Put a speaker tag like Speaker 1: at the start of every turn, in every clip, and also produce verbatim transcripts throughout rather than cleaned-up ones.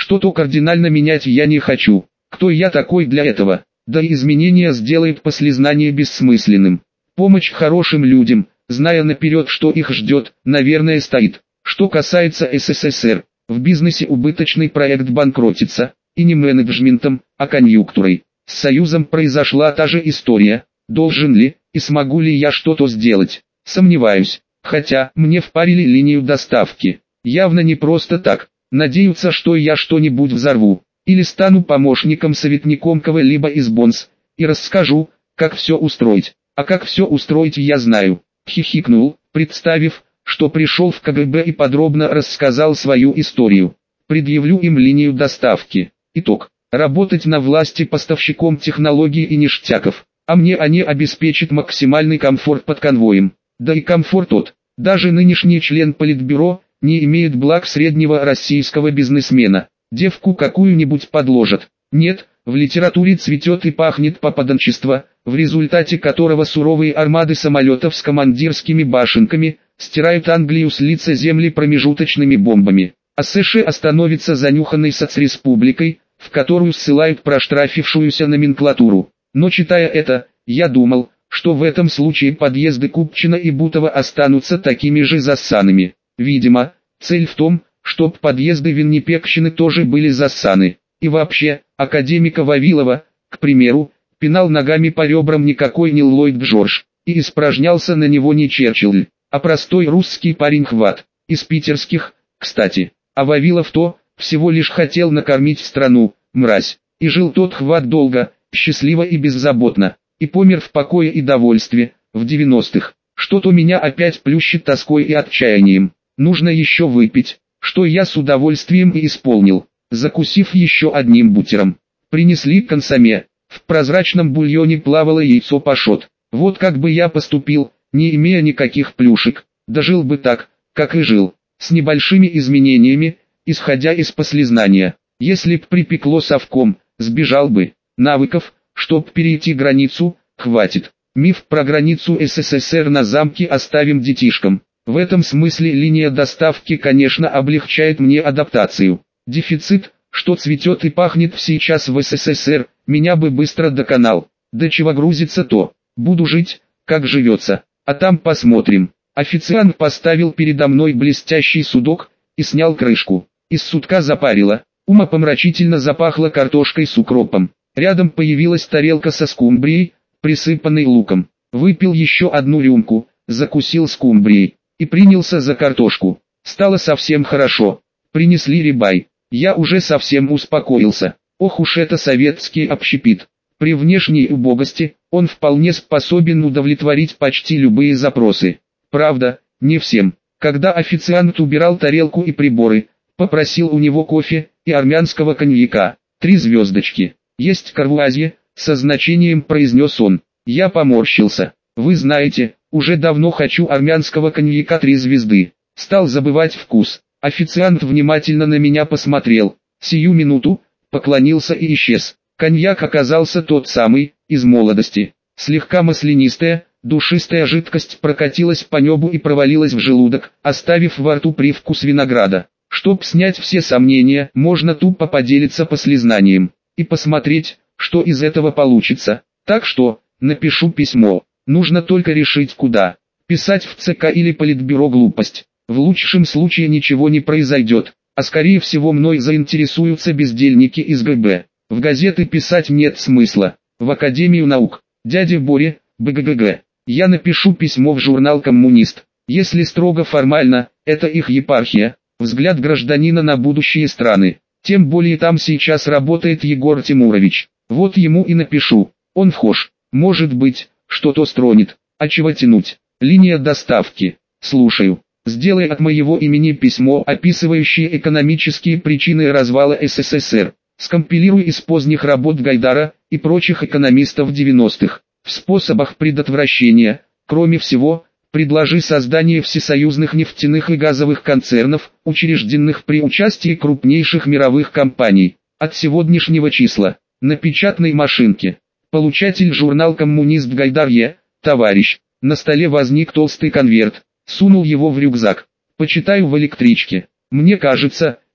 Speaker 1: Что-то кардинально менять я не хочу. Кто я такой для этого? Да и изменения сделает послезнание бессмысленным. Помощь хорошим людям, зная наперед, что их ждет, наверное, стоит. Что касается СССР, в бизнесе убыточный проект банкротится, и не менеджментом, а конъюнктурой. С Союзом произошла та же история. Должен ли и смогу ли я что-то сделать? Сомневаюсь. Хотя, мне впарили линию доставки. Явно не просто так. Надеются, что я что-нибудь взорву. Или стану помощником-советником кого-либо из бонс. И расскажу, как все устроить. А как все устроить я знаю. Хихикнул, представив, что пришел в КГБ и подробно рассказал свою историю. Предъявлю им линию доставки. Итог. Работать на власти поставщиком технологий и ништяков. А мне они обеспечат максимальный комфорт под конвоем. Да и комфорт тот. Даже нынешний член Политбюро не имеет благ среднего российского бизнесмена. Девку какую-нибудь подложат. Нет, в литературе цветет и пахнет попаданчество, в результате которого суровые армады самолетов с командирскими башенками стирают Англию с лица земли промежуточными бомбами. А США становится занюханной соцреспубликой, в которую ссылают проштрафившуюся номенклатуру. Но читая это, я думал, что в этом случае подъезды Купчино и Бутова останутся такими же зассанными. Видимо, цель в том, чтоб подъезды Виннипегщины тоже были зассаны. И вообще, академика Вавилова, к примеру, пинал ногами по ребрам никакой не Ллойд Джордж, и испражнялся на него не Черчилль, а простой русский парень Хват, из питерских, кстати. А Вавилов-то, всего лишь хотел накормить страну, мразь. И жил тот Хват долго, счастливо и беззаботно, и помер в покое и довольстве, в девяностых. Что-то меня опять плющит тоской и отчаянием. Нужно еще выпить, что я с удовольствием и исполнил, закусив еще одним бутером. Принесли консоме, в прозрачном бульоне плавало яйцо пашот. Вот как бы я поступил, не имея никаких плюшек, дожил бы так, как и жил, с небольшими изменениями, исходя из послезнания. Если б припекло совком, сбежал бы. Навыков, чтоб перейти границу, хватит. Миф про границу СССР на замке оставим детишкам. В этом смысле линия доставки, конечно, облегчает мне адаптацию. Дефицит, что цветет и пахнет сейчас в СССР, меня бы быстро доконал. До чего грузится то. Буду жить, как живется, а там посмотрим. Официант поставил передо мной блестящий судок и снял крышку. Из судка запарило, умопомрачительно запахло картошкой с укропом. Рядом появилась тарелка со скумбрией, присыпанной луком. Выпил еще одну рюмку, закусил скумбрией и принялся за картошку. Стало совсем хорошо. Принесли рибай. Я уже совсем успокоился. Ох уж это советский общепит. При внешней убогости он вполне способен удовлетворить почти любые запросы. Правда, не всем. Когда официант убирал тарелку и приборы, попросил у него кофе и армянского коньяка. Три звездочки. Есть курвуазье, со значением произнес он. Я поморщился. Вы знаете, уже давно хочу армянского коньяка три звезды. Стал забывать вкус. Официант внимательно на меня посмотрел. Сию минуту, поклонился и исчез. Коньяк оказался тот самый, из молодости. Слегка маслянистая, душистая жидкость прокатилась по небу и провалилась в желудок, оставив во рту привкус винограда. Чтоб снять все сомнения, можно тупо поделиться послезнанием и посмотреть, что из этого получится. Так что, напишу письмо. Нужно только решить куда. Писать в ЦК или Политбюро глупость. В лучшем случае ничего не произойдет, а скорее всего мной заинтересуются бездельники из ГБ. В газеты писать нет смысла. В Академию наук. Дяде Боре, БГГГ. Я напишу письмо в журнал «Коммунист». Если строго формально, это их епархия. Взгляд гражданина на будущие страны. Тем более там сейчас работает Егор Тимурович. Вот ему и напишу. Он вхож. Может быть, что-то стронет. А чего тянуть? Линия доставки. Слушаю. Сделай от моего имени письмо, описывающее экономические причины развала СССР. Скомпилируй из поздних работ Гайдара и прочих экономистов девяностых. В способах предотвращения, кроме всего, предложи создание всесоюзных нефтяных и газовых концернов, учрежденных при участии крупнейших мировых компаний. От сегодняшнего числа. На печатной машинке. Получатель журнал «Коммунист» Гайдар Е. Товарищ. На столе возник толстый конверт. Сунул его в рюкзак. Почитаю в электричке. Мне кажется,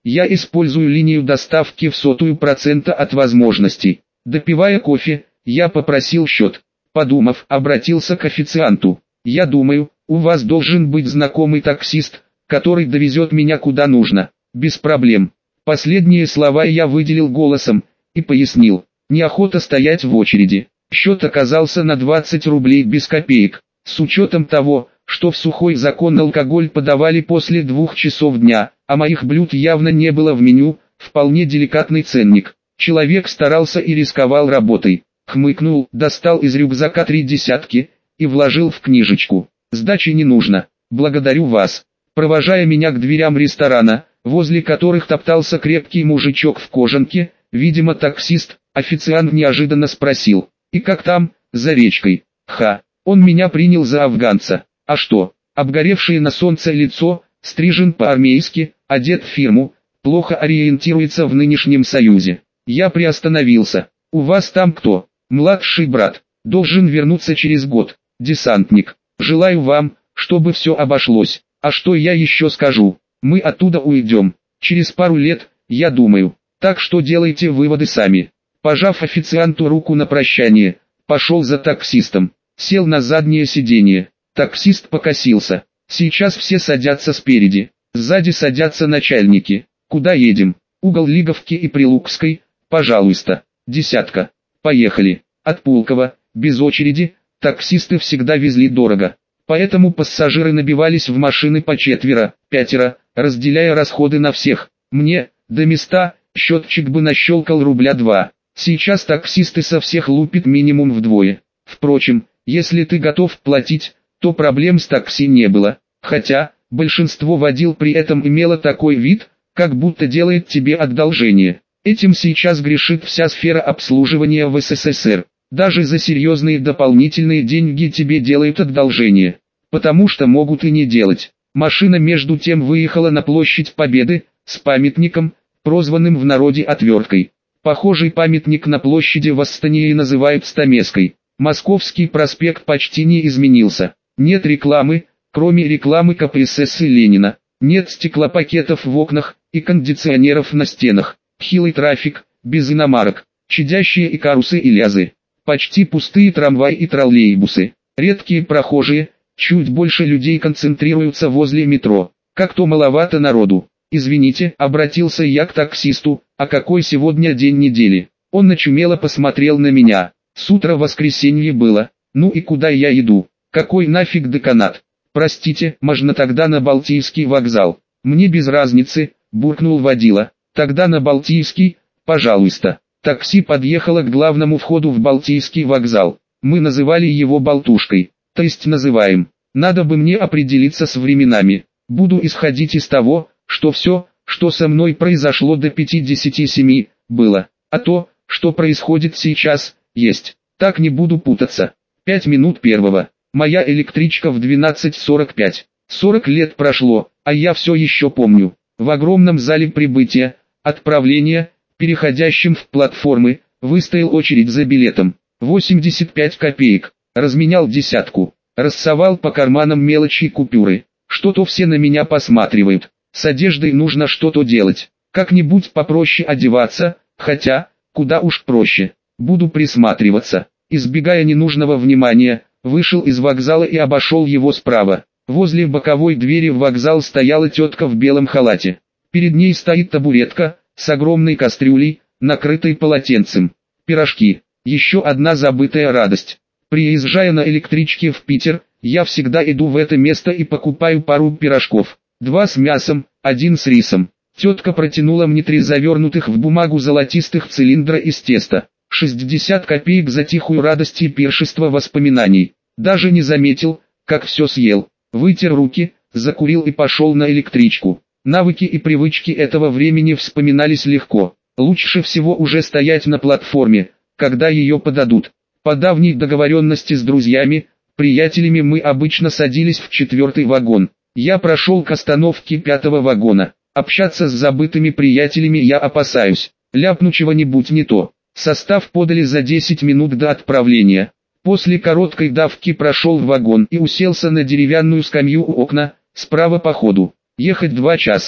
Speaker 1: Я использую линию доставки в сотую процента от возможностей. Допивая кофе, я попросил счет. Подумав, обратился к официанту. Я думаю, у вас должен быть знакомый таксист, который довезет меня куда нужно. Без проблем. Последние слова я выделил голосом и пояснил. Неохота стоять в очереди. Счет оказался на двадцать рублей без копеек. С учетом того, что в сухой закон алкоголь подавали после двух часов дня, а моих блюд явно не было в меню, вполне деликатный ценник. Человек старался и рисковал работой. Хмыкнул, достал из рюкзака три десятки и вложил в книжечку. Сдачи не нужно. Благодарю вас. Провожая меня к дверям ресторана, возле которых топтался крепкий мужичок в кожанке, видимо таксист, официант неожиданно спросил: «И как там, за речкой?» Ха, он меня принял за афганца. А что, обгоревшее на солнце лицо, стрижен по-армейски, одет в фирму, плохо ориентируется в нынешнем союзе. Я приостановился. «У вас там кто?» «Младший брат. Должен вернуться через год. Десантник. Желаю вам, чтобы все обошлось. А что я еще скажу? Мы оттуда уйдем. Через пару лет, я думаю. Так что делайте выводы сами». Пожав официанту руку на прощание, пошел за таксистом. Сел на заднее сиденье. Таксист покосился. Сейчас все садятся спереди. Сзади садятся начальники. Куда едем? Угол Лиговки и Прилукской, пожалуйста. Десятка. Поехали. От Пулково, без очереди, таксисты всегда везли дорого. Поэтому пассажиры набивались в машины по четверо, пятеро, разделяя расходы на всех. Мне, до места, счетчик бы нащелкал рубля два. Сейчас таксисты со всех лупят минимум вдвое. Впрочем, если ты готов платить, то проблем с такси не было. Хотя, большинство водил при этом имело такой вид, как будто делает тебе одолжение. Этим сейчас грешит вся сфера обслуживания в СССР. Даже за серьезные дополнительные деньги тебе делают одолжение. Потому что могут и не делать. Машина между тем выехала на площадь Победы, с памятником, прозванным в народе отверткой. Похожий памятник на площади Восстания называют Стамеской. Московский проспект почти не изменился. Нет рекламы, кроме рекламы ка пэ эс эс и Ленина. Нет стеклопакетов в окнах и кондиционеров на стенах. Хилый трафик, без иномарок, чадящие икарусы и лязы. Почти пустые трамваи и троллейбусы. Редкие прохожие, чуть больше людей концентрируются возле метро. Как-то маловато народу. «Извините», — обратился я к таксисту, «а какой сегодня день недели?» Он начумело посмотрел на меня. С утра воскресенье было. Ну и куда я иду? Какой нафиг деканат? Простите, можно тогда на Балтийский вокзал? Мне без разницы, буркнул водила. Тогда на Балтийский, пожалуйста. Такси подъехало к главному входу в Балтийский вокзал. Мы называли его Болтушкой. То есть называем. Надо бы мне определиться с временами. Буду исходить из того, что все, что со мной произошло до пятидесяти семи, было. А то, что происходит сейчас, есть. Так не буду путаться. Пять минут первого. Моя электричка в двенадцать сорок пять. сорок лет прошло, а я все еще помню. В огромном зале прибытия, отправления, переходящем в платформы, выстоял очередь за билетом. восемьдесят пять копеек. Разменял десятку. Рассовал по карманам мелочи и купюры. Что-то все на меня посматривают. С одеждой нужно что-то делать. Как-нибудь попроще одеваться, хотя, куда уж проще. Буду присматриваться. Избегая ненужного внимания, вышел из вокзала и обошел его справа. Возле боковой двери в вокзал стояла тетка в белом халате. Перед ней стоит табуретка, с огромной кастрюлей, накрытой полотенцем. Пирожки. Еще одна забытая радость. Приезжая на электричке в Питер, я всегда иду в это место и покупаю пару пирожков. Два с мясом, один с рисом. Тетка протянула мне три завернутых в бумагу золотистых цилиндра из теста. шестьдесят копеек за тихую радость и пиршество воспоминаний. Даже не заметил, как все съел. Вытер руки, закурил и пошел на электричку. Навыки и привычки этого времени вспоминались легко. Лучше всего уже стоять на платформе, когда ее подадут. По давней договоренности с друзьями, приятелями мы обычно садились в четвертый вагон. Я прошел к остановке пятого вагона. Общаться с забытыми приятелями я опасаюсь. Ляпну чего-нибудь не то. Состав подали за десять минут до отправления. После короткой давки прошел в вагон и уселся на деревянную скамью у окна, справа по ходу. Ехать два часа.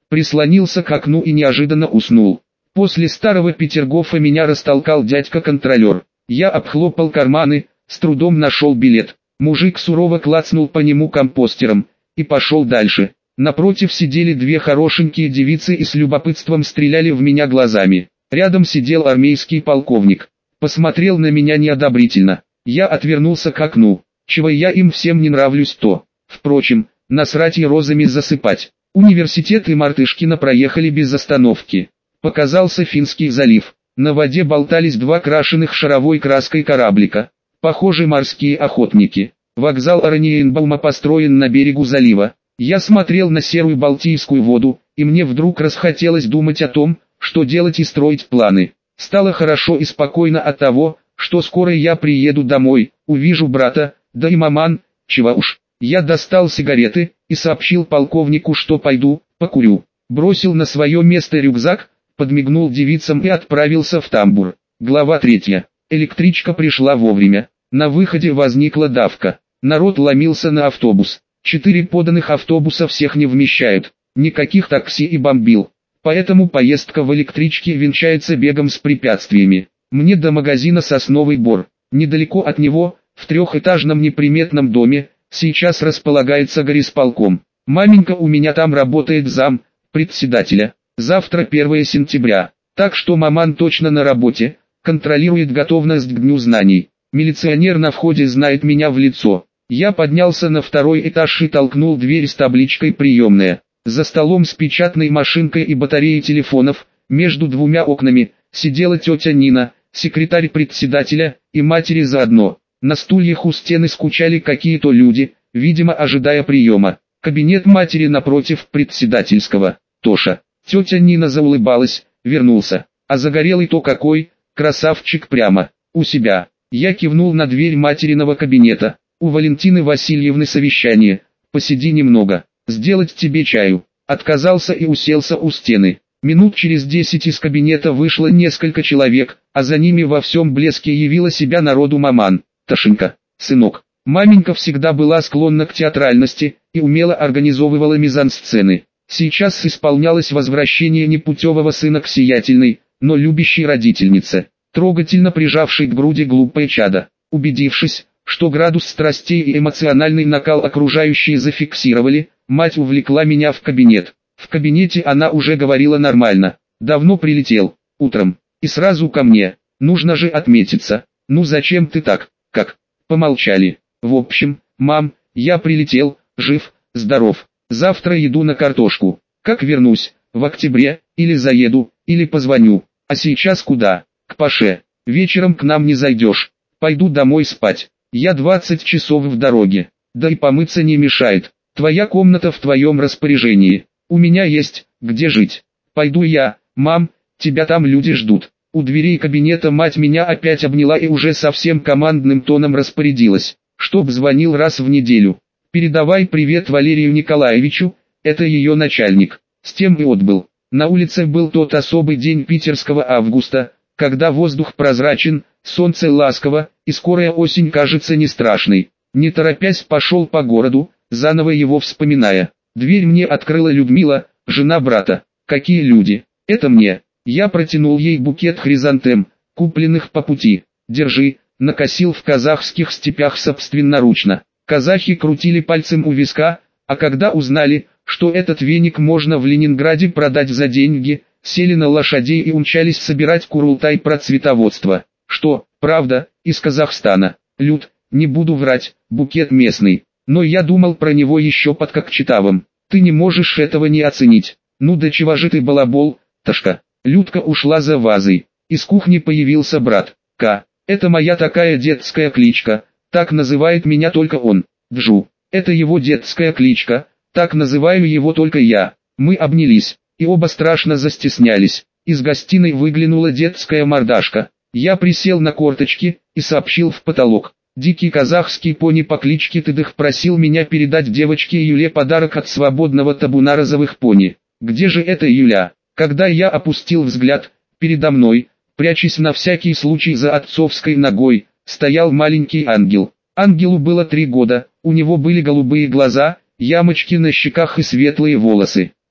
Speaker 1: прислонился к окну и неожиданно уснул. После старого Петергофа меня растолкал дядька-контролер. Я обхлопал карманы, с трудом нашел билет. Мужик сурово клацнул по нему компостером и пошел дальше. Напротив сидели две хорошенькие девицы и с любопытством стреляли в меня глазами. Рядом сидел армейский полковник. Посмотрел на меня неодобрительно. Я отвернулся к окну. Чего я им всем не нравлюсь, то. Впрочем, насрать и розами засыпать. Университет и Мартышкино проехали без остановки. Показался Финский залив. На воде болтались два крашеных шаровой краской кораблика. Похоже, морские охотники. Вокзал Ораниенбаума построен на берегу залива. Я смотрел на серую Балтийскую воду, и мне вдруг расхотелось думать о том, что делать и строить планы. Стало хорошо и спокойно от того, что скоро я приеду домой, увижу брата, да и маман, чего уж. Я достал сигареты и сообщил полковнику, что пойду, покурю. Бросил на свое место рюкзак, подмигнул девицам и отправился в тамбур. Глава третья. Электричка пришла вовремя. На выходе возникла давка. Народ ломился на автобус. Четыре поданных автобуса всех не вмещают. Никаких такси и бомбил. Поэтому поездка в электричке венчается бегом с препятствиями. Мне до магазина «Сосновый Бор». Недалеко от него, в трехэтажном неприметном доме, сейчас располагается горисполком. Маменька у меня там работает зам председателя. Завтра первое сентября, так что маман точно на работе, контролирует готовность к дню знаний. Милиционер на входе знает меня в лицо. Я поднялся на второй этаж и толкнул дверь с табличкой «Приемная». За столом с печатной машинкой и батареей телефонов, между двумя окнами, сидела тетя Нина, секретарь председателя, и матери заодно. На стульях у стены скучали какие-то люди, видимо ожидая приема. Кабинет матери напротив председательского. Тоша. Тетя Нина заулыбалась, вернулся. А загорелый-то какой, красавчик прямо, у себя. Я кивнул на дверь материного кабинета. У Валентины Васильевны совещание. Посиди немного, сделать тебе чаю. Отказался и уселся у стены. Минут через десять из кабинета вышло несколько человек, а за ними во всем блеске явила себя народу маман. Ташенька, сынок. Маменька всегда была склонна к театральности и умело организовывала мизансцены. Сейчас исполнялось возвращение непутевого сына к сиятельной, но любящей родительнице, трогательно прижавшей к груди глупое чадо. Убедившись, что градус страстей и эмоциональный накал окружающие зафиксировали, мать увлекла меня в кабинет. В кабинете она уже говорила нормально. Давно прилетел, утром, и сразу ко мне. Нужно же отметиться. Ну зачем ты так, как? Помолчали. В общем, мам, я прилетел, жив, здоров. Завтра еду на картошку. Как вернусь, в октябре, или заеду, или позвоню. А сейчас куда? К Паше. Вечером к нам не зайдешь. Пойду домой спать. Я двадцать часов в дороге. Да и помыться не мешает. Твоя комната в твоем распоряжении. У меня есть, где жить. Пойду я, мам, тебя там люди ждут. У дверей кабинета мать меня опять обняла и уже совсем командным тоном распорядилась, чтоб звонил раз в неделю. Передавай привет Валерию Николаевичу, это ее начальник. С тем и отбыл. На улице был тот особый день питерского августа, когда воздух прозрачен, солнце ласково, и скорая осень кажется не страшной. Не торопясь пошел по городу, заново его вспоминая. Дверь мне открыла Людмила, жена брата. Какие люди? Это мне. Я протянул ей букет хризантем, купленных по пути. Держи, накосил в казахских степях собственноручно. Казахи крутили пальцем у виска, а когда узнали, что этот веник можно в Ленинграде продать за деньги, сели на лошадей и умчались собирать курултай про цветоводство. Что, правда, из Казахстана. Люд, не буду врать, букет местный. Но я думал про него еще под Кокчетавом. Ты не можешь этого не оценить. Ну да чего же ты балабол, Ташка. Людка ушла за вазой. Из кухни появился брат. К. Это моя такая детская кличка. Так называет меня только он. Джу. Это его детская кличка. Так называю его только я. Мы обнялись, и оба страшно застеснялись. Из гостиной выглянула детская мордашка. Я присел на корточки и сообщил в потолок. Дикий казахский пони по кличке Тыдых просил меня передать девочке Юле подарок от свободного табуна розовых пони. Где же эта Юля? Когда я опустил взгляд, передо мной, прячась на всякий случай за отцовской ногой, стоял маленький ангел. Ангелу было три года, у него были голубые глаза, ямочки на щеках и светлые волосы.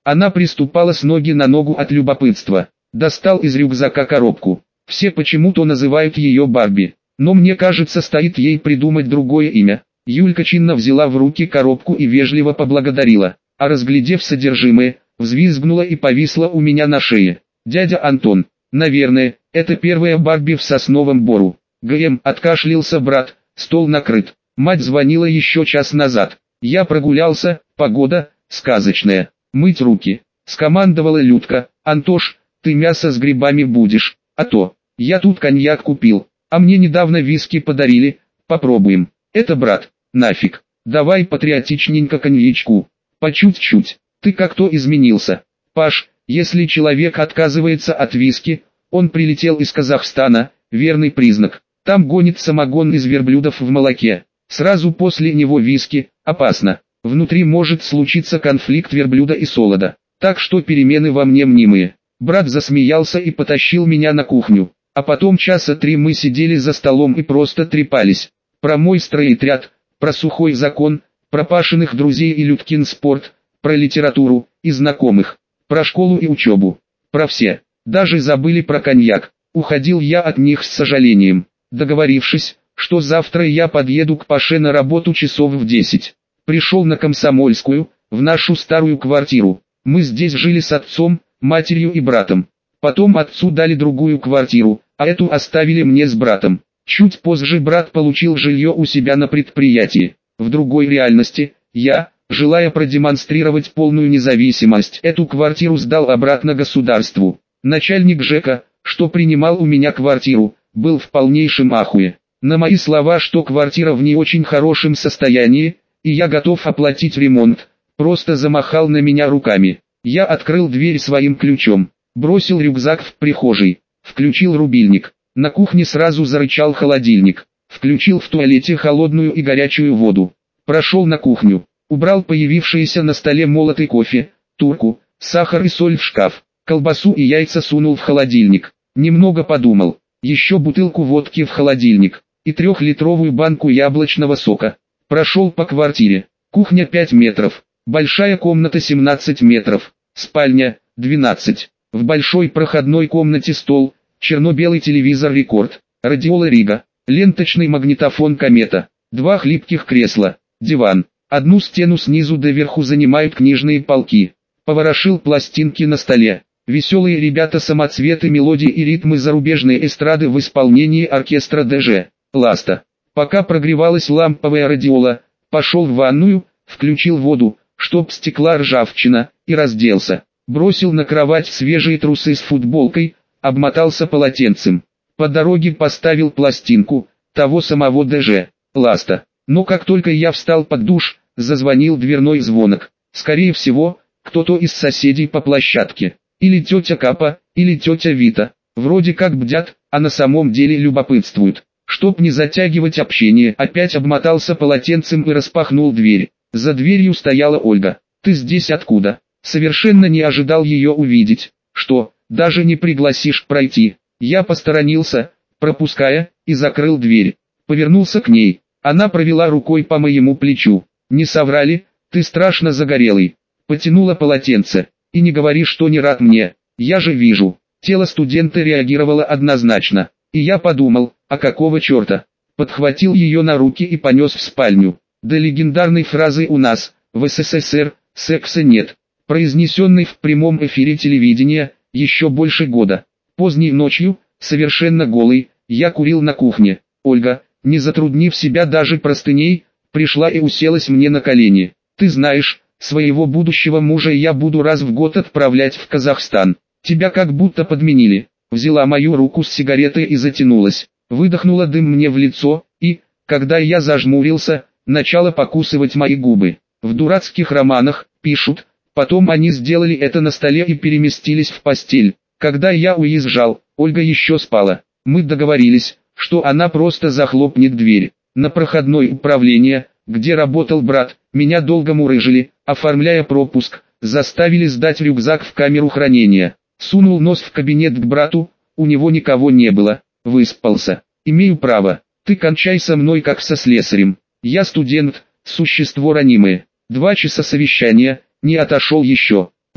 Speaker 1: Она приступала с ноги на ногу от любопытства. Достал из рюкзака коробку. Все почему-то называют ее Барби. Но мне кажется, стоит ей придумать другое имя. Юлька чинно взяла в руки коробку и вежливо поблагодарила. А разглядев содержимое, взвизгнула и повисла у меня на шее. Дядя Антон, наверное, это первая Барби в Сосновом Бору. ГМ, откашлялся брат, стол накрыт. Мать звонила еще час назад. Я прогулялся, погода сказочная. Мыть руки. Скомандовала Людка. Антош, ты мясо с грибами будешь, а то, я тут коньяк купил, а мне недавно виски подарили, попробуем. Это брат, нафиг, давай патриотичненько коньячку, по чуть-чуть. Ты как-то изменился. Паш, если человек отказывается от виски, он прилетел из Казахстана, верный признак. Там гонит самогон из верблюдов в молоке. Сразу после него виски, опасно. Внутри может случиться конфликт верблюда и солода. Так что перемены во мне мнимые. Брат засмеялся и потащил меня на кухню. А потом часа три мы сидели за столом и просто трепались. Про мой стройотряд, про сухой закон, про Пашиных друзей и Людкин спорт, про литературу и знакомых, про школу и учебу, про все. Даже забыли про коньяк. Уходил я от них с сожалением, договорившись, что завтра я подъеду к Паше на работу часов в десять. Пришел на Комсомольскую, в нашу старую квартиру. Мы здесь жили с отцом, матерью и братом. Потом отцу дали другую квартиру, а эту оставили мне с братом. Чуть позже брат получил жилье у себя на предприятии. В другой реальности, я, желая продемонстрировать полную независимость, эту квартиру сдал обратно государству. Начальник ЖЭКа, что принимал у меня квартиру, был в полнейшем ахуе. На мои слова, что квартира в не очень хорошем состоянии, и я готов оплатить ремонт, просто замахал на меня руками. Я открыл дверь своим ключом, бросил рюкзак в прихожей, включил рубильник. На кухне сразу зарычал холодильник. Включил в туалете холодную и горячую воду. Прошел на кухню, убрал появившиеся на столе молотый кофе, турку, сахар и соль в шкаф. Колбасу и яйца сунул в холодильник. Немного подумал. Еще бутылку водки в холодильник. И трехлитровую банку яблочного сока. Прошел по квартире. Кухня пять метров. Большая комната семнадцать метров. Спальня двенадцать. В большой проходной комнате стол, черно-белый телевизор Рекорд, радиола Рига, ленточный магнитофон Комета, два хлипких кресла, диван. Одну стену снизу до верху занимают книжные полки. Поворошил пластинки на столе. Веселые ребята-самоцветы, мелодии и ритмы зарубежной эстрады в исполнении оркестра ДЖ Ласта. Пока прогревалась ламповая радиола, пошел в ванную, включил воду, чтоб стекла ржавчина, и разделся. Бросил на кровать свежие трусы с футболкой, обмотался полотенцем. По дороге поставил пластинку, того самого ДЖ Ласта. Но как только я встал под душ, зазвонил дверной звонок. Скорее всего, кто-то из соседей по площадке. Или тетя Капа, или тетя Вита. Вроде как бдят, а на самом деле любопытствуют. Чтоб не затягивать общение, опять обмотался полотенцем и распахнул дверь. За дверью стояла Ольга. «Ты здесь откуда?» Совершенно не ожидал ее увидеть. «Что, даже не пригласишь пройти?» Я посторонился, пропуская, и закрыл дверь. Повернулся к ней. Она провела рукой по моему плечу. «Не соврали, ты страшно загорелый». Потянула полотенце. «И не говори, что не рад мне. Я же вижу». Тело студента реагировало однозначно. И я подумал, а какого черта? Подхватил ее на руки и понес в спальню. До легендарной фразы «у нас, в СССР, секса нет», произнесенной в прямом эфире телевидения, еще больше года. Поздней ночью, совершенно голый, я курил на кухне. Ольга, не затруднив себя даже простыней, пришла и уселась мне на колени. «Ты знаешь, своего будущего мужа я буду раз в год отправлять в Казахстан. Тебя как будто подменили». Взяла мою руку с сигаретой и затянулась. Выдохнула дым мне в лицо, и, когда я зажмурился, начала покусывать мои губы. В дурацких романах, пишут, потом они сделали это на столе и переместились в постель. Когда я уезжал, Ольга еще спала. Мы договорились, что она просто захлопнет дверь. На проходной управление, где работал брат, меня долго мурыжили, оформляя пропуск, заставили сдать рюкзак в камеру хранения. Сунул нос в кабинет к брату, у него никого не было, выспался. «Имею право, ты кончай со мной как со слесарем. Я студент, существо ранимое». Два часа совещания, не отошел еще.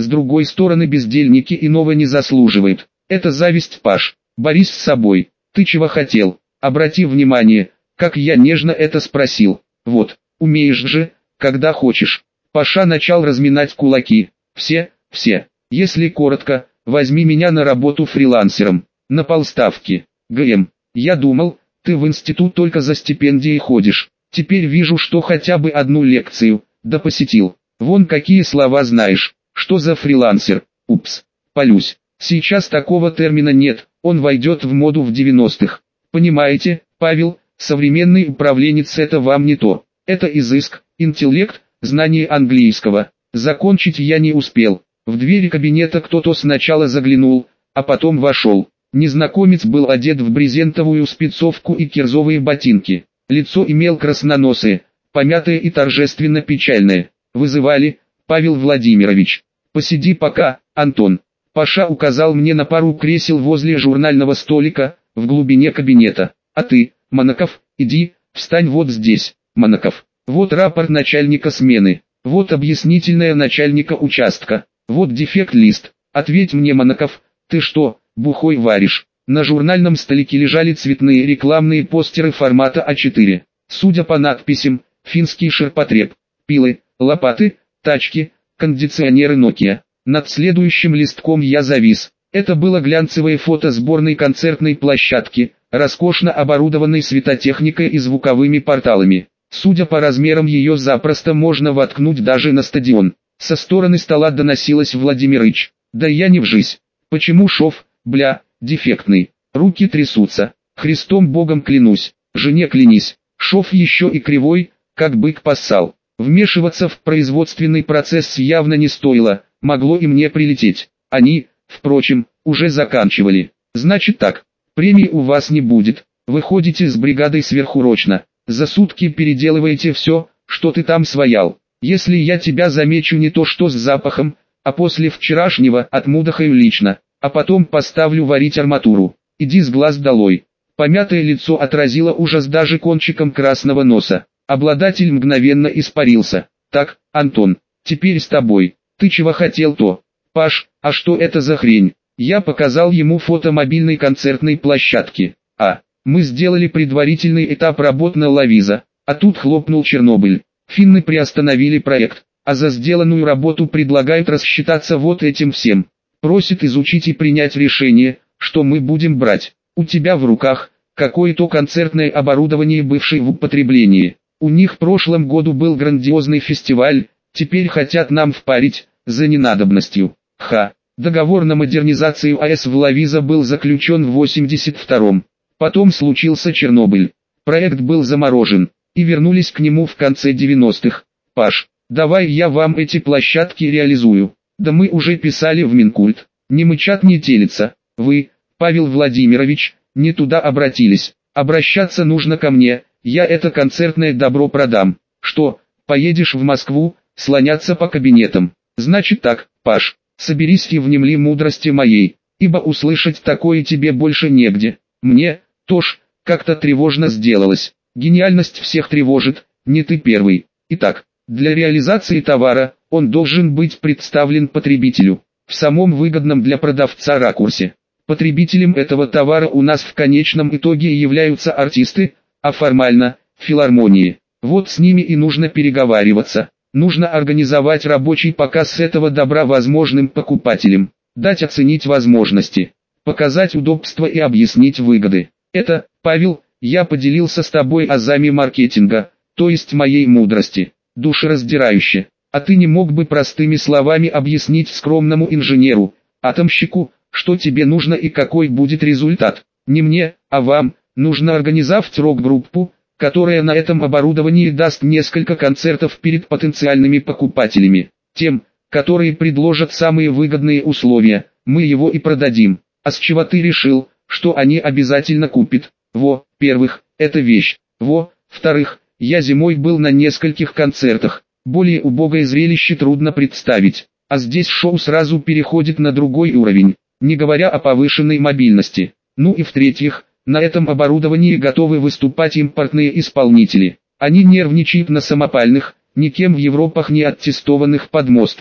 Speaker 1: С другой стороны, бездельники иного не заслуживают. Это зависть, Паш. Борись с собой. Ты чего хотел? Обрати внимание, как я нежно это спросил. Вот, умеешь же, когда хочешь. Паша начал разминать кулаки. Все, все. Если коротко, возьми меня на работу фрилансером. На полставки. ГМ. Я думал, ты в институт только за стипендией ходишь. Теперь вижу, что хотя бы одну лекцию, да посетил. Вон какие слова знаешь. Что за фрилансер? Упс. Полюсь. Сейчас такого термина нет, он войдет в моду в девяностых. Понимаете, Павел, современный управленец — это вам не то. Это изыск, интеллект, знание английского. Закончить я не успел. В двери кабинета кто-то сначала заглянул, а потом вошел. Незнакомец был одет в брезентовую спецовку и кирзовые ботинки. Лицо имел красноносое, помятое и торжественно печальное. Вызывали: Павел Владимирович. Посиди пока, Антон. Паша указал мне на пару кресел возле журнального столика, в глубине кабинета. А ты, Монаков, иди, встань вот здесь, Монаков. Вот рапорт начальника смены. Вот объяснительная начальника участка. Вот дефект-лист. Ответь мне, Монаков, ты что, бухой варишь? На журнальном столике лежали цветные рекламные постеры формата а четыре. Судя по надписям, финский ширпотреб, пилы, лопаты, тачки, кондиционеры Nokia. Над следующим листком я завис. Это было глянцевое фото сборной концертной площадки, роскошно оборудованной светотехникой и звуковыми порталами. Судя по размерам, ее запросто можно воткнуть даже на стадион. Со стороны стола доносилось: Владимирыч, да я не вжись. Почему шов, бля, дефектный? Руки трясутся. Христом Богом клянусь, жене клянись. Шов еще и кривой, как бык поссал. Вмешиваться в производственный процесс явно не стоило, могло и мне прилететь. Они, впрочем, уже заканчивали. Значит так, премии у вас не будет. Выходите с бригадой сверхурочно. За сутки переделываете все, что ты там своял. Если я тебя замечу не то что с запахом, а после вчерашнего отмудохаю лично, а потом поставлю варить арматуру. Иди с глаз долой. Помятое лицо отразило ужас даже кончиком красного носа. Обладатель мгновенно испарился. Так, Антон, теперь с тобой. Ты чего хотел-то? Паш, а что это за хрень? Я показал ему фото мобильной концертной площадки. А, мы сделали предварительный этап работ на Лавиза, а тут хлопнул Чернобыль. Финны приостановили проект, а за сделанную работу предлагают рассчитаться вот этим всем. Просит изучить и принять решение, что мы будем брать. У тебя в руках какое-то концертное оборудование, бывшее в употреблении. У них в прошлом году был грандиозный фестиваль, теперь хотят нам впарить, за ненадобностью. Ха, договор на модернизацию АЭС в Лавиза был заключен в восемьдесят втором. Потом случился Чернобыль. Проект был заморожен, и вернулись к нему в конце девяностых. Паш, давай я вам эти площадки реализую. Да мы уже писали в Минкульт. Не мычат, не телятся. Вы, Павел Владимирович, не туда обратились. Обращаться нужно ко мне. Я это концертное добро продам. Что, поедешь в Москву, слоняться по кабинетам? Значит так, Паш, соберись и внемли мудрости моей, ибо услышать такое тебе больше негде. Мне, тоже, как-то тревожно сделалось. Гениальность всех тревожит, не ты первый. Итак, для реализации товара, он должен быть представлен потребителю, в самом выгодном для продавца ракурсе. Потребителем этого товара у нас в конечном итоге являются артисты, а формально – филармонии. Вот с ними и нужно переговариваться. Нужно организовать рабочий показ этого добра возможным покупателям, дать оценить возможности, показать удобства и объяснить выгоды. Это, Павел, я поделился с тобой азами маркетинга, то есть моей мудрости, душераздирающе. А ты не мог бы простыми словами объяснить скромному инженеру, атомщику, что тебе нужно и какой будет результат? Не мне, а вам. Нужно организовать рок-группу, которая на этом оборудовании даст несколько концертов перед потенциальными покупателями. Тем, которые предложат самые выгодные условия, мы его и продадим. А с чего ты решил, что они обязательно купят? Во, первых, это вещь. Во, вторых, я зимой был на нескольких концертах. Более убогое зрелище трудно представить. А здесь шоу сразу переходит на другой уровень, не говоря о повышенной мобильности. Ну и в-третьих, на этом оборудовании готовы выступать импортные исполнители. Они нервничают на самопальных, никем в Европах не оттестованных подмостках.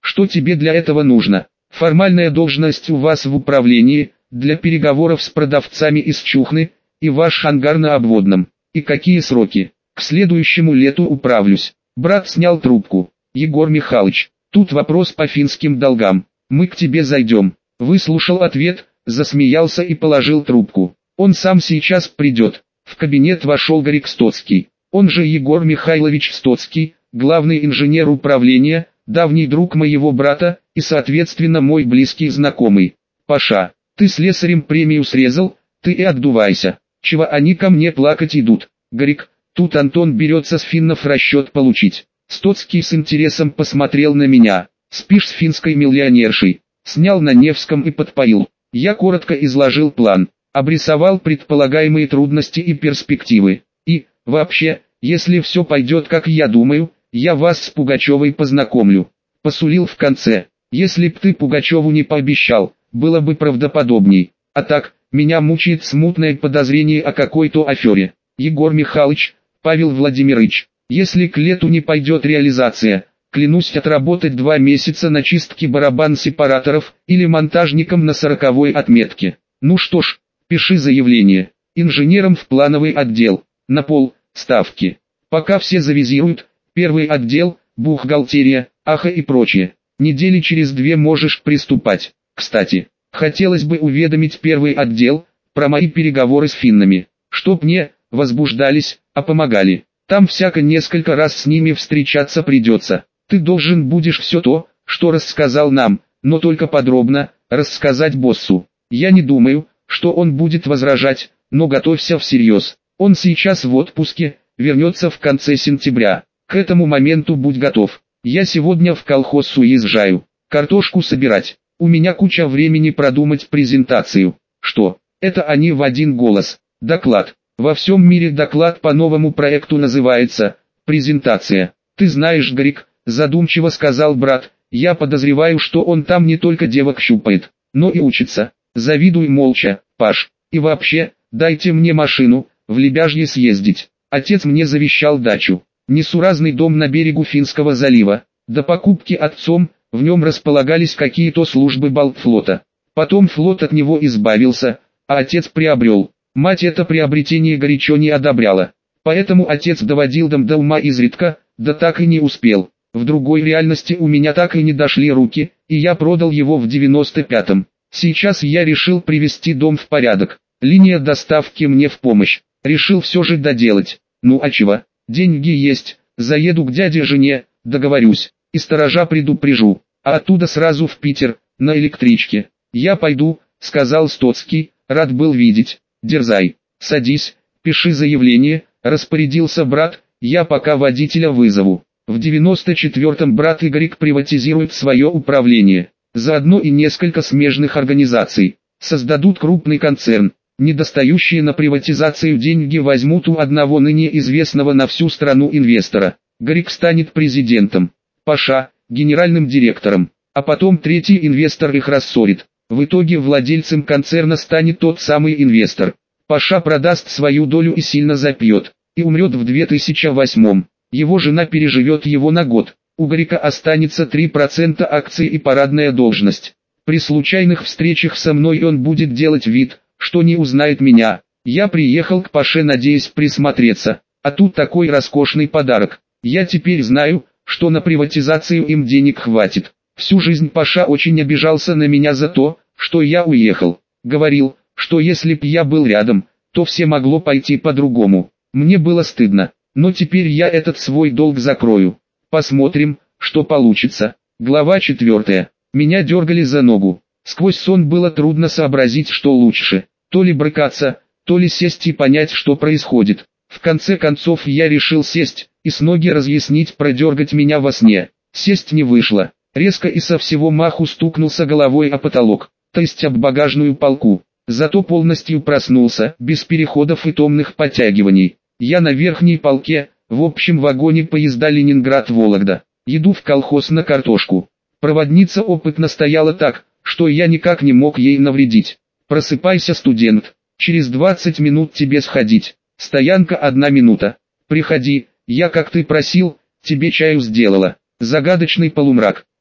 Speaker 1: Что тебе для этого нужно? Формальная должность у вас в управлении, для переговоров с продавцами из Чухны, и ваш ангар на Обводном. И какие сроки? К следующему лету управлюсь. Брат снял трубку. Егор Михайлович, тут вопрос по финским долгам. Мы к тебе зайдем. Выслушал ответ, засмеялся и положил трубку. Он сам сейчас придет. В кабинет вошел Гарик Стоцкий. Он же Егор Михайлович Стоцкий, главный инженер управления, давний друг моего брата и, соответственно, мой близкий знакомый. Паша, ты слесарем премию срезал, ты и отдувайся. Чего они ко мне плакать идут? Гарик, тут Антон берется с финнов расчет получить. Стоцкий с интересом посмотрел на меня. Спишь с финской миллионершей? Снял на Невском и подпоил. Я коротко изложил план, обрисовал предполагаемые трудности и перспективы. И, вообще, если все пойдет как я думаю, я вас с Пугачевой познакомлю. Посулил в конце. Если б ты Пугачеву не пообещал, было бы правдоподобней. А так, меня мучает смутное подозрение о какой-то афере. Егор Михайлович, Павел Владимирович, если к лету не пойдет реализация, клянусь отработать два месяца на чистке барабан-сепараторов или монтажником на сороковой отметке. Ну что ж, пиши заявление. Инженером в плановый отдел. На пол, ставки. Пока все завизируют, первый отдел, бухгалтерия, аха и прочее. Недели через две можешь приступать. Кстати, хотелось бы уведомить первый отдел про мои переговоры с финнами, чтоб не возбуждались, а помогали. Там всяко несколько раз с ними встречаться придется. Ты должен будешь все то, что рассказал нам, но только подробно, рассказать боссу. Я не думаю, что он будет возражать, но готовься всерьез. Он сейчас в отпуске, вернется в конце сентября. К этому моменту будь готов. Я сегодня в колхоз уезжаю, картошку собирать. У меня куча времени продумать презентацию. Что? Это они в один голос. Доклад. Во всем мире доклад по новому проекту называется «Презентация». Ты знаешь, Гарик, задумчиво сказал брат, я подозреваю, что он там не только девок щупает, но и учится. Завидуй молча, Паш. И вообще, дайте мне машину, в Лебяжье съездить. Отец мне завещал дачу. Несуразный дом на берегу Финского залива. До покупки отцом, в нем располагались какие-то службы Балтфлота. Потом флот от него избавился, а отец приобрел. Мать это приобретение горячо не одобряла. Поэтому отец доводил дом до ума изредка, да так и не успел. В другой реальности у меня так и не дошли руки, и я продал его в девяносто пятом. Сейчас я решил привести дом в порядок. Линия доставки мне в помощь. Решил все же доделать. Ну а чего? Деньги есть. Заеду к дяде жене, договорюсь. И сторожа предупрежу. А оттуда сразу в Питер, на электричке. Я пойду, сказал Стоцкий, рад был видеть. Дерзай. Садись, пиши заявление, распорядился брат, я пока водителя вызову. В девяносто четвёртом брат Игорик приватизирует свое управление. Заодно и несколько смежных организаций. Создадут крупный концерн. Недостающие на приватизацию деньги возьмут у одного ныне известного на всю страну инвестора. Гарик станет президентом. Паша – генеральным директором. А потом третий инвестор их рассорит. В итоге владельцем концерна станет тот самый инвестор. Паша продаст свою долю и сильно запьет. И умрет в две тысячи восьмом. Его жена переживет его на год. У Гарика останется три процента акций и парадная должность. При случайных встречах со мной он будет делать вид, что не узнает меня. Я приехал к Паше, надеясь присмотреться. А тут такой роскошный подарок. Я теперь знаю, что на приватизацию им денег хватит. Всю жизнь Паша очень обижался на меня за то, что я уехал. Говорил, что если б я был рядом, то все могло пойти по-другому. Мне было стыдно, но теперь я этот свой долг закрою. Посмотрим, что получится. Глава четвертая. Меня дергали за ногу. Сквозь сон было трудно сообразить, что лучше. То ли брыкаться, то ли сесть и понять, что происходит. В конце концов я решил сесть, и с ноги разъяснить продергать меня во сне. Сесть не вышло. Резко и со всего маху стукнулся головой о потолок, то есть об багажную полку. Зато полностью проснулся, без переходов и томных подтягиваний. Я на верхней полке, в общем вагоне поезда Ленинград-Вологда. Еду в колхоз на картошку. Проводница опытно стояла так, что я никак не мог ей навредить. «Просыпайся, студент, через двадцать минут тебе сходить. Стоянка одна минута. Приходи, я как ты просил, тебе чаю сделала». Загадочный полумрак.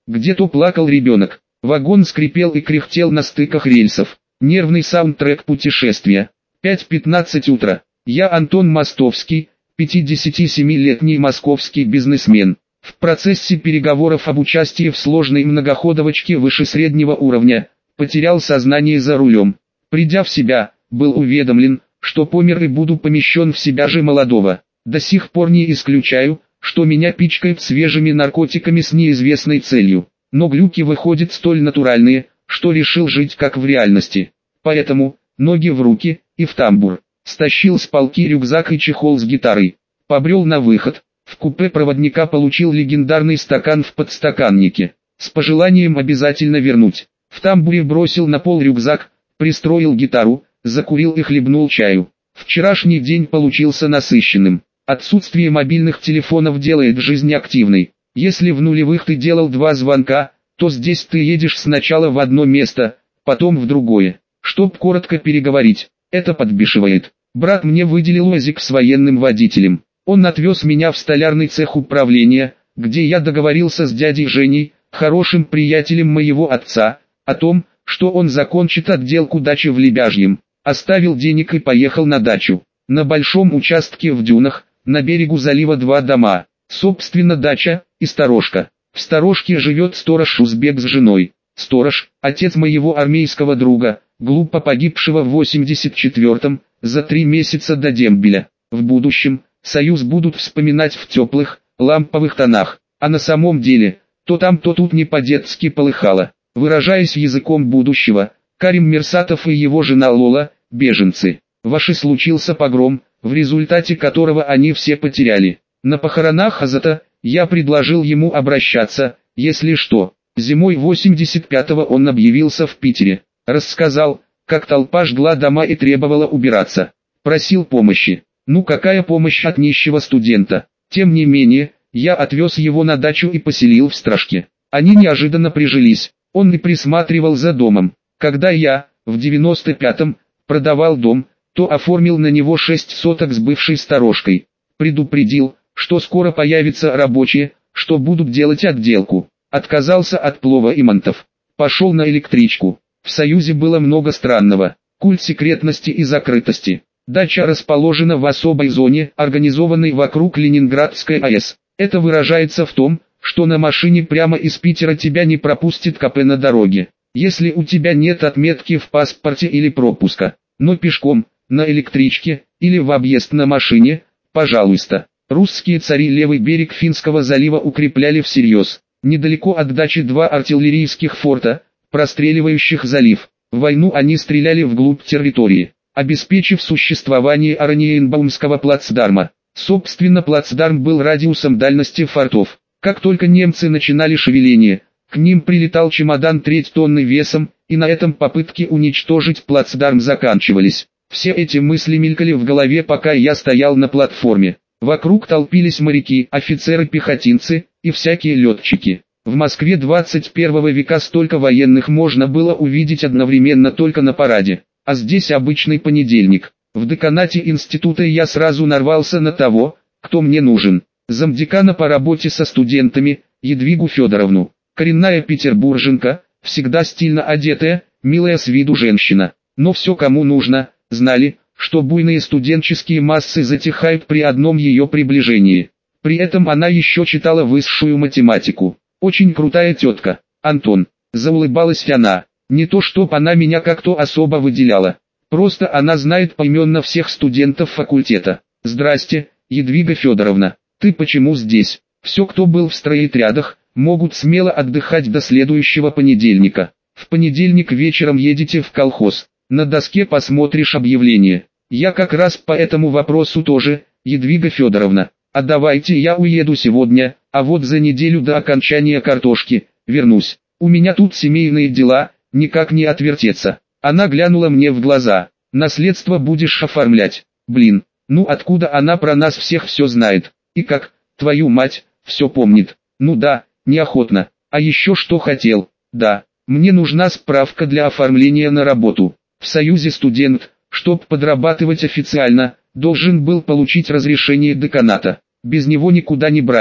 Speaker 1: Где-то плакал ребенок. Вагон скрипел и кряхтел на стыках рельсов. Нервный саундтрек путешествия. пять пятнадцать утра. Я Антон Мостовский, пятидесятисемилетний московский бизнесмен. В процессе переговоров об участии в сложной многоходовочке выше среднего уровня, потерял сознание за рулем. Придя в себя, был уведомлен, что помер и буду помещен в себя же молодого. До сих пор не исключаю, что меня пичкают свежими наркотиками с неизвестной целью. Но глюки выходят столь натуральные, что решил жить как в реальности. Поэтому, ноги в руки, и в тамбур. Стащил с полки рюкзак и чехол с гитарой. Побрел на выход. В купе проводника получил легендарный стакан в подстаканнике. С пожеланием обязательно вернуть. В тамбуре бросил на пол рюкзак, пристроил гитару, закурил и хлебнул чаю. Вчерашний день получился насыщенным. Отсутствие мобильных телефонов делает жизнь активной. Если в нулевых ты делал два звонка, то здесь ты едешь сначала в одно место, потом в другое. Чтоб коротко переговорить, это подбешивает. Брат мне выделил УАЗик с военным водителем. Он отвез меня в столярный цех управления, где я договорился с дядей Женей, хорошим приятелем моего отца, о том, что он закончит отделку дачи в Лебяжьем. Оставил денег и поехал на дачу. На большом участке в дюнах, на берегу залива два дома. Собственно дача и сторожка. В сторожке живет сторож узбек с женой. Сторож, отец моего армейского друга, глупо погибшего в восемьдесят четвёртом, за три месяца до дембеля. В будущем, союз будут вспоминать в теплых, ламповых тонах, а на самом деле, то там, то тут не по-детски полыхало. Выражаясь языком будущего, Карим Мерсатов и его жена Лола – беженцы. В Аши случился погром, в результате которого они все потеряли. На похоронах Азата я предложил ему обращаться, если что. Зимой восемьдесят пятого он объявился в Питере. Рассказал, как толпа жгла дома и требовала убираться. Просил помощи. Ну какая помощь от нищего студента? Тем не менее, я отвез его на дачу и поселил в Стражке. Они неожиданно прижились. Он и присматривал за домом. Когда я, в девяносто пятом, продавал дом, то оформил на него шесть соток с бывшей сторожкой. Предупредил, что скоро появятся рабочие, что будут делать отделку. Отказался от плова и мантов. Пошел на электричку. В Союзе было много странного. Культ секретности и закрытости. Дача расположена в особой зоне, организованной вокруг Ленинградской АЭС. Это выражается в том, что на машине прямо из Питера тебя не пропустит КП на дороге, если у тебя нет отметки в паспорте или пропуска. Но пешком, на электричке, или в объезд на машине, пожалуйста. Русские цари левый берег Финского залива укрепляли всерьез. Недалеко от дачи два артиллерийских форта, простреливающих залив. В войну они стреляли вглубь территории, обеспечив существование Ораниенбаумского плацдарма. Собственно, плацдарм был радиусом дальности фортов. Как только немцы начинали шевеление, к ним прилетал чемодан треть тонны весом, и на этом попытки уничтожить плацдарм заканчивались. Все эти мысли мелькали в голове, пока я стоял на платформе. Вокруг толпились моряки, офицеры-пехотинцы и всякие летчики. В Москве двадцать первого века столько военных можно было увидеть одновременно только на параде. А здесь обычный понедельник. В деканате института я сразу нарвался на того, кто мне нужен. Замдекана по работе со студентами, Едвигу Федоровну. Коренная петербурженка, всегда стильно одетая, милая с виду женщина. Но все кому нужно, знали, что буйные студенческие массы затихают при одном ее приближении. При этом она еще читала высшую математику. Очень крутая тетка. Антон. Заулыбалась она. Не то чтоб она меня как-то особо выделяла. Просто она знает поименно всех студентов факультета. Здрасте, Едвига Федоровна. Ты почему здесь? Все, кто был в стройотрядах, могут смело отдыхать до следующего понедельника. В понедельник вечером едете в колхоз. На доске посмотришь объявление. Я как раз по этому вопросу тоже, Едвига Федоровна. А давайте я уеду сегодня, а вот за неделю до окончания картошки вернусь. У меня тут семейные дела, никак не отвертеться. Она глянула мне в глаза. Наследство будешь оформлять. Блин, ну откуда она про нас всех все знает? И как, твою мать, все помнит? Ну да, неохотно. А еще что хотел? Да, мне нужна справка для оформления на работу. В Союзе студент, чтоб подрабатывать официально, должен был получить разрешение деканата. Без него никуда не брали.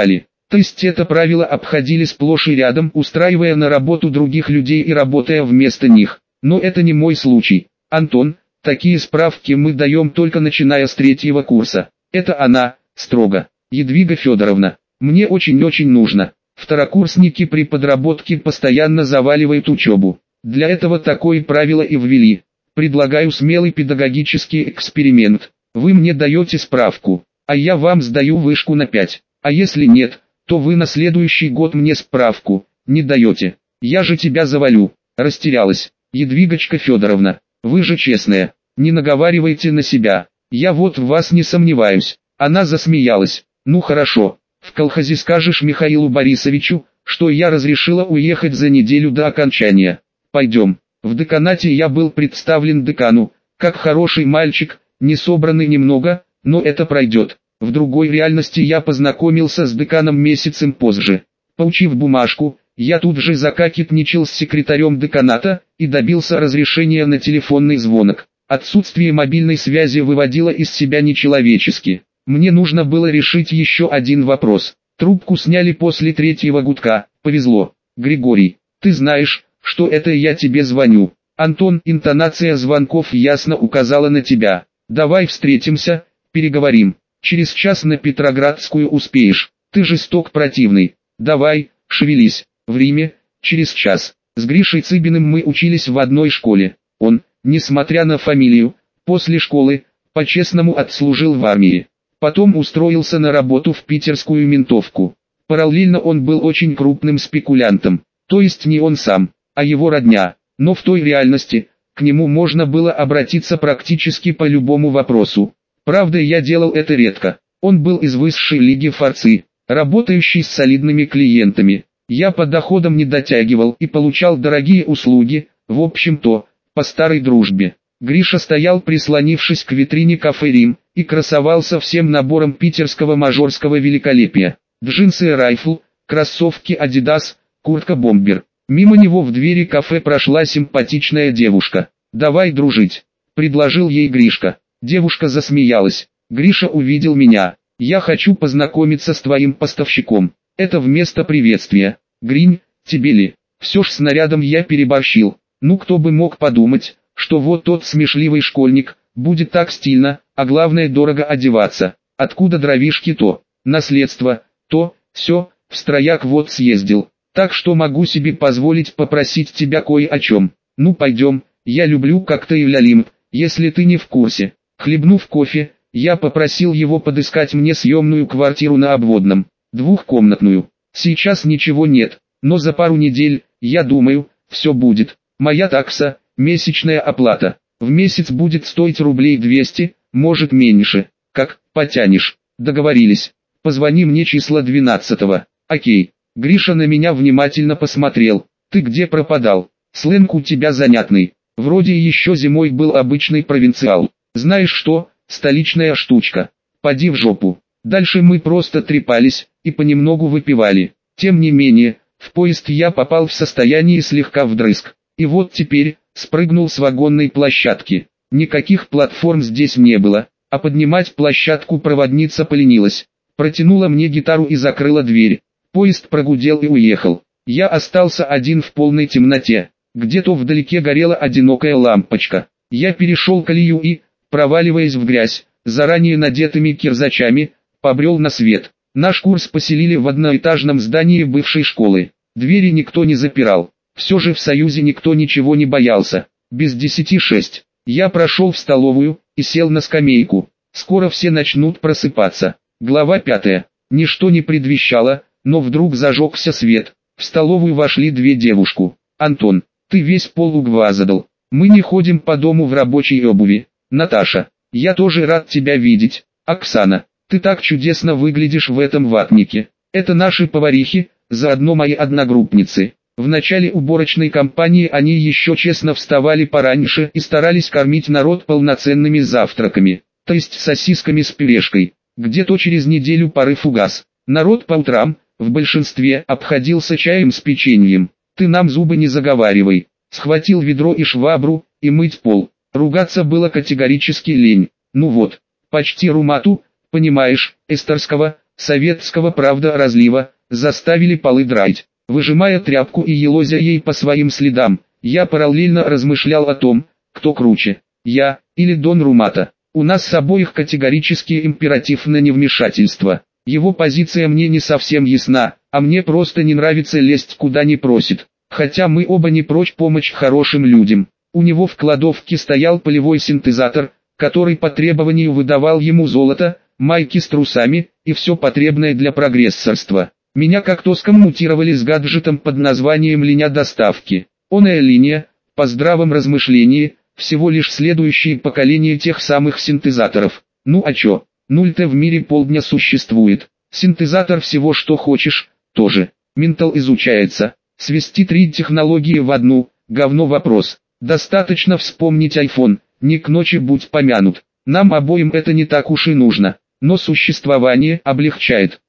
Speaker 1: То есть это правило обходили сплошь и рядом, устраивая на работу других людей и работая вместо них. Но это не мой случай. Антон, такие справки мы даем только начиная с третьего курса. Это она, строго. Едвига Федоровна, мне очень-очень нужно. Второкурсники при подработке постоянно заваливают учебу. Для этого такое правило и ввели. Предлагаю смелый педагогический эксперимент. Вы мне даете справку, а я вам сдаю вышку на пять. А если нет, то вы на следующий год мне справку не даете. Я же тебя завалю. Растерялась. Едвигочка Федоровна, вы же честная. Не наговаривайте на себя. Я вот в вас не сомневаюсь. Она засмеялась. Ну хорошо. В колхозе скажешь Михаилу Борисовичу, что я разрешила уехать за неделю до окончания. Пойдем. В деканате я был представлен декану, как хороший мальчик, не собранный немного, но это пройдет. В другой реальности я познакомился с деканом месяцем позже. Получив бумажку, я тут же закакетничал с секретарем деканата и добился разрешения на телефонный звонок. Отсутствие мобильной связи выводило из себя нечеловечески. Мне нужно было решить еще один вопрос. Трубку сняли после третьего гудка. Повезло. Григорий, ты знаешь, что это я тебе звоню. Антон, интонация звонков ясно указала на тебя. Давай встретимся, переговорим. Через час на Петроградскую успеешь. Ты жесток противный. Давай, шевелись. В Риме, через час. С Гришей Цыбиным мы учились в одной школе. Он, несмотря на фамилию, после школы, по-честному отслужил в армии. Потом устроился на работу в питерскую ментовку. Параллельно он был очень крупным спекулянтом. То есть не он сам, а его родня. Но в той реальности, к нему можно было обратиться практически по любому вопросу. Правда, я делал это редко. Он был из высшей лиги форцы, работающий с солидными клиентами. Я по доходам не дотягивал и получал дорогие услуги, в общем-то, по старой дружбе. Гриша стоял, прислонившись к витрине кафе «Рим», и красовался всем набором питерского мажорского великолепия. Джинсы «Райфл», кроссовки «Адидас», куртка «Бомбер». Мимо него в двери кафе прошла симпатичная девушка. «Давай дружить», — предложил ей Гришка. Девушка засмеялась. «Гриша увидел меня. Я хочу познакомиться с твоим поставщиком». Это вместо приветствия. «Гринь, тебе ли? Все ж с нарядом я переборщил. Ну кто бы мог подумать, что вот тот смешливый школьник будет так стильно, а главное дорого одеваться. Откуда дровишки то, наследство, то, все, в строяк вот съездил. Так что могу себе позволить попросить тебя кое о чем. Ну пойдем, я люблю коктейль Олимп, если ты не в курсе». Хлебнув кофе, я попросил его подыскать мне съемную квартиру на Обводном, двухкомнатную. Сейчас ничего нет, но за пару недель, я думаю, все будет. Моя такса, месячная оплата, в месяц будет стоить рублей двести, может меньше. Как, потянешь? Договорились. Позвони мне числа двенадцатого. Окей. Гриша на меня внимательно посмотрел. Ты где пропадал? Сленг у тебя занятный. Вроде еще зимой был обычный провинциал. Знаешь что, столичная штучка. Поди в жопу. Дальше мы просто трепались и понемногу выпивали. Тем не менее, в поезд я попал в состоянии слегка вдрызг. И вот теперь, спрыгнул с вагонной площадки. Никаких платформ здесь не было, а поднимать площадку проводница поленилась. Протянула мне гитару и закрыла дверь. Поезд прогудел и уехал. Я остался один в полной темноте. Где-то вдалеке горела одинокая лампочка. Я перешел колею и, проваливаясь в грязь, заранее надетыми кирзачами, побрел на свет. Наш курс поселили в одноэтажном здании бывшей школы. Двери никто не запирал. Все же в Союзе никто ничего не боялся. Без десяти шесть. Я прошел в столовую и сел на скамейку. Скоро все начнут просыпаться. Глава пятая. Ничто не предвещало, но вдруг зажегся свет. В столовую вошли две девушки. «Антон, ты весь пол угва задал. Мы не ходим по дому в рабочей обуви». «Наташа, я тоже рад тебя видеть». «Оксана, ты так чудесно выглядишь в этом ватнике». «Это наши поварихи, заодно мои одногруппницы». В начале уборочной кампании они еще честно вставали пораньше и старались кормить народ полноценными завтраками, то есть сосисками с пюрешкой. Где-то через неделю порыв угас. Народ по утрам, в большинстве, обходился чаем с печеньем. «Ты нам зубы не заговаривай». Схватил ведро и швабру, и мыть пол. Ругаться было категорически лень. Ну вот, почти румату, понимаешь, эстерского, советского правда разлива, заставили полы драить. Выжимая тряпку и елозя ей по своим следам, я параллельно размышлял о том, кто круче, я или Дон Румата. У нас с обоих категорический императив на невмешательство. Его позиция мне не совсем ясна, а мне просто не нравится лезть куда не просит. Хотя мы оба не прочь помочь хорошим людям. У него в кладовке стоял полевой синтезатор, который по требованию выдавал ему золото, майки с трусами и все потребное для прогрессорства. Меня как-то скоммутировали с гаджетом под названием «Линия доставки». Оная линия, по здравом размышлении, всего лишь следующее поколение тех самых синтезаторов. Ну а чё, нуль-то в мире полдня существует. Синтезатор всего что хочешь, тоже. Ментал изучается. Свести три технологии в одну, говно вопрос. Достаточно вспомнить айфон, не к ночи будь помянут. Нам обоим это не так уж и нужно, но существование облегчает.